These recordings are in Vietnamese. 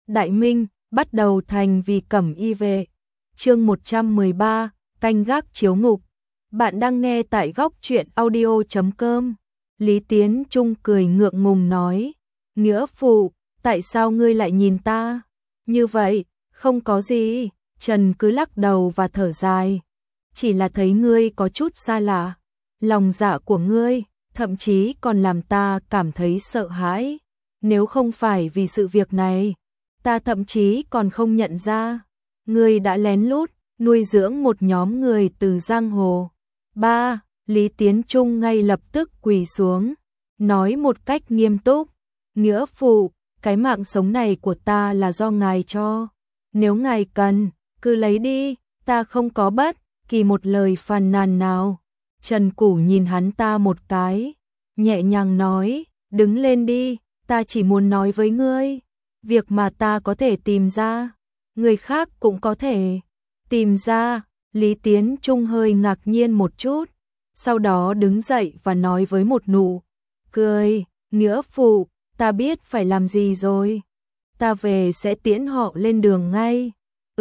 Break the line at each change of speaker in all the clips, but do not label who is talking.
Đại Minh, bắt đầu thành vì cẩm y vệ. Chương 113, canh gác chiếu ngục. Bạn đang nghe tại góc truyện audio.com. Lý Tiến Trung cười ngượng ngùng nói, nghĩa phụ, tại sao ngươi lại nhìn ta? Như vậy, không có gì, Trần cứ lắc đầu và thở dài. Chỉ là thấy ngươi có chút xa lạ, lòng dạ của ngươi, thậm chí còn làm ta cảm thấy sợ hãi. Nếu không phải vì sự việc này, ta thậm chí còn không nhận ra, ngươi đã lén lút nuôi dưỡng một nhóm người từ giang hồ. Ba, Lý Tiến Trung ngay lập tức quỳ xuống, nói một cách nghiêm túc, nghĩa phụ, cái mạng sống này của ta là do ngài cho. Nếu ngài cần, cứ lấy đi, ta không có bất kỳ một lời phàn nàn nào. Trần Củ nhìn hắn ta một cái, nhẹ nhàng nói, đứng lên đi, ta chỉ muốn nói với ngươi, việc mà ta có thể tìm ra, người khác cũng có thể tìm ra. Lý Tiến Trung hơi ngạc nhiên một chút, sau đó đứng dậy và nói với một nụ cười, nghĩa phụ, ta biết phải làm gì rồi, ta về sẽ tiễn họ lên đường ngay.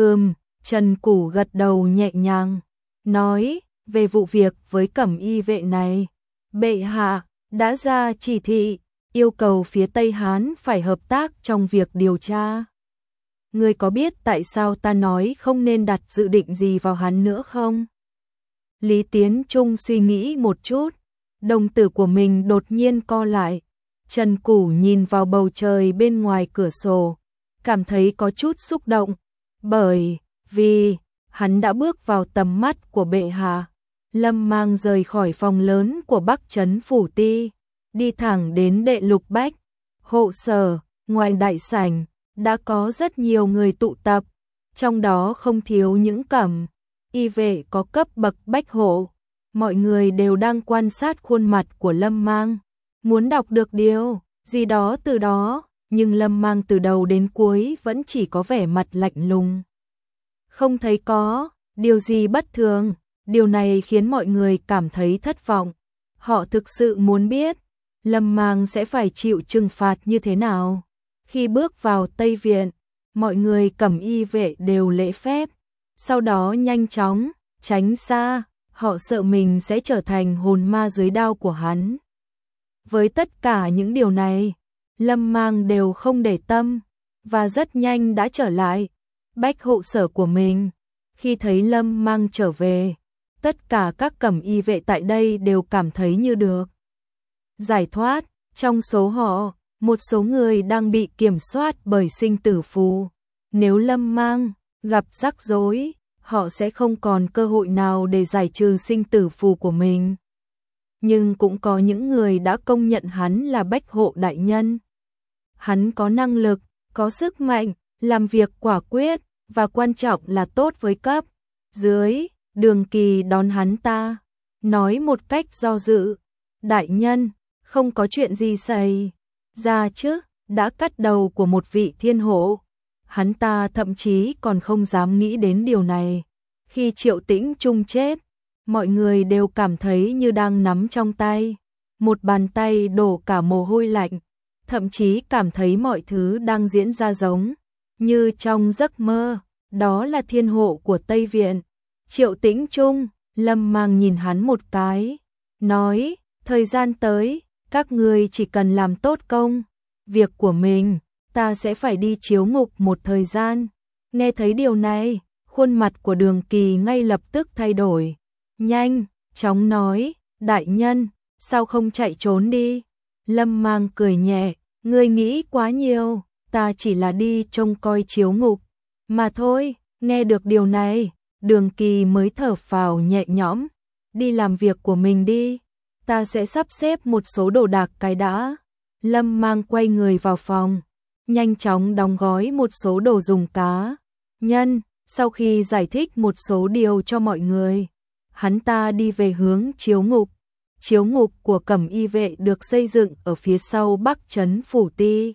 Trần Củ gật đầu nhẹ nhàng, nói, về vụ việc với cẩm y vệ này, bệ hạ đã ra chỉ thị, yêu cầu phía Tây Hán phải hợp tác trong việc điều tra. Ngươi có biết tại sao ta nói không nên đặt dự định gì vào hắn nữa không? Lý Tiến Trung suy nghĩ một chút, đồng tử của mình đột nhiên co lại. Trần Củ nhìn vào bầu trời bên ngoài cửa sổ, cảm thấy có chút xúc động, bởi vì hắn đã bước vào tầm mắt của bệ hạ. Lâm Mang rời khỏi phòng lớn của Bắc Trấn Phủ Ti, đi thẳng đến Đệ Lục Bách hộ sở. Ngoài đại sảnh đã có rất nhiều người tụ tập, trong đó không thiếu những cẩm y vệ có cấp bậc bách hộ. Mọi người đều đang quan sát khuôn mặt của Lâm Mang, muốn đọc được điều gì đó từ đó, nhưng Lâm Mang từ đầu đến cuối vẫn chỉ có vẻ mặt lạnh lùng, không thấy có điều gì bất thường. Điều này khiến mọi người cảm thấy thất vọng. Họ thực sự muốn biết Lâm Mang sẽ phải chịu trừng phạt như thế nào. Khi bước vào Tây Viện, mọi người cẩm y vệ đều lễ phép, sau đó nhanh chóng tránh xa, họ sợ mình sẽ trở thành hồn ma dưới đao của hắn. Với tất cả những điều này, Lâm Mang đều không để tâm, và rất nhanh đã trở lại bách hộ sở của mình. Khi thấy Lâm Mang trở về, tất cả các cẩm y vệ tại đây đều cảm thấy như được giải thoát. Trong số họ, một số người đang bị kiểm soát bởi sinh tử phù. Nếu Lâm Mang gặp rắc rối, họ sẽ không còn cơ hội nào để giải trừ sinh tử phù của mình. Nhưng cũng có những người đã công nhận hắn là bách hộ đại nhân. Hắn có năng lực, có sức mạnh, làm việc quả quyết, và quan trọng là tốt với cấp dưới. Đường Kỳ đón hắn ta, nói một cách do dự, đại nhân, không có chuyện gì xảy ra chứ, đã cắt đầu của một vị thiên hộ. Hắn ta thậm chí còn không dám nghĩ đến điều này. Khi Triệu Tĩnh Trung chết, mọi người đều cảm thấy như đang nắm trong tay một bàn tay đổ cả mồ hôi lạnh, thậm chí cảm thấy mọi thứ đang diễn ra giống như trong giấc mơ. Đó là thiên hộ của Tây Viện, Triệu Tĩnh Trung. Lâm Mang nhìn hắn một cái, nói, thời gian tới, các ngươi chỉ cần làm tốt công việc của mình, ta sẽ phải đi chiếu ngục một thời gian. Nghe thấy điều này, khuôn mặt của Đường Kỳ ngay lập tức thay đổi, nhanh chóng nói, đại nhân, sao không chạy trốn đi? Lâm Mang cười nhẹ, ngươi nghĩ quá nhiều, ta chỉ là đi trông coi chiếu ngục mà thôi. Nghe được điều này, Đường Kỳ mới thở phào nhẹ nhõm, đi làm việc của mình đi, ta sẽ sắp xếp một số đồ đạc cái đã. Lâm Mang quay người vào phòng, nhanh chóng đóng gói một số đồ dùng cá nhân. Sau khi giải thích một số điều cho mọi người, hắn ta đi về hướng chiếu ngục. Chiếu ngục của cẩm y vệ được xây dựng ở phía sau Bắc Trấn Phủ Ti,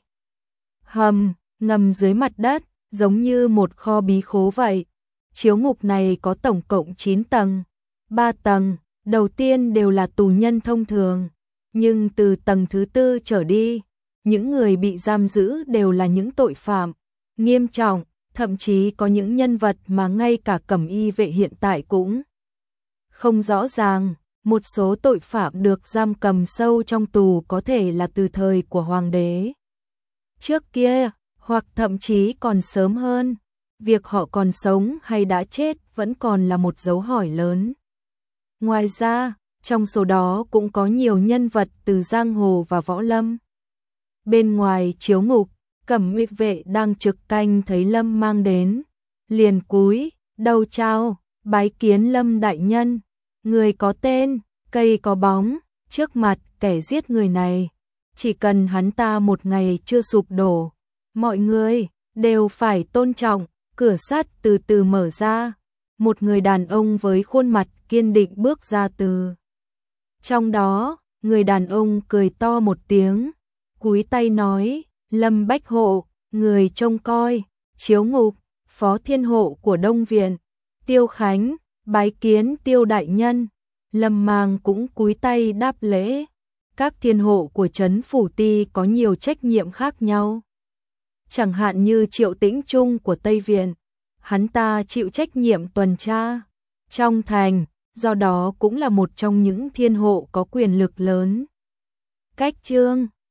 ngầm dưới mặt đất, giống như một kho bí khố vậy. Chiếu ngục này có tổng cộng 9 tầng. 3 tầng đầu tiên đều là tù nhân thông thường, nhưng từ tầng thứ 4 trở đi, những người bị giam giữ đều là những tội phạm nghiêm trọng, thậm chí có những nhân vật mà ngay cả Cẩm Y vệ hiện tại cũng không rõ ràng. Một số tội phạm được giam cầm sâu trong tù có thể là từ thời của hoàng đế trước kia, hoặc thậm chí còn sớm hơn. Việc họ còn sống hay đã chết vẫn còn là một dấu hỏi lớn. Ngoài ra, trong số đó cũng có nhiều nhân vật từ giang hồ và võ lâm. Bên ngoài chiếu ngục, Cẩm Y vệ đang trực canh thấy Lâm mang đến, liền cúi đầu chào, bái kiến Lâm đại nhân. Người có tên, cây có bóng, trước mặt kẻ giết người này, chỉ cần hắn ta một ngày chưa sụp đổ, mọi người đều phải tôn trọng. Cửa sắt từ từ mở ra, một người đàn ông với khuôn mặt kiên định bước ra từ trong đó. Người đàn ông cười to một tiếng, cúi tay nói: Lâm Bách Hộ, người trông coi chiếu ngục, phó thiên hộ của Đông Viện. Tiêu Khánh, bái kiến Tiêu đại nhân. Lâm Mang cũng cúi tay đáp lễ. Các thiên hộ của trấn Phủ Ti có nhiều trách nhiệm khác nhau. Chẳng hạn như Triệu Tĩnh Trung của Tây Viện, hắn ta chịu trách nhiệm tuần tra trong thành, do đó cũng là một trong những thiên hộ có quyền lực lớn. Cách chương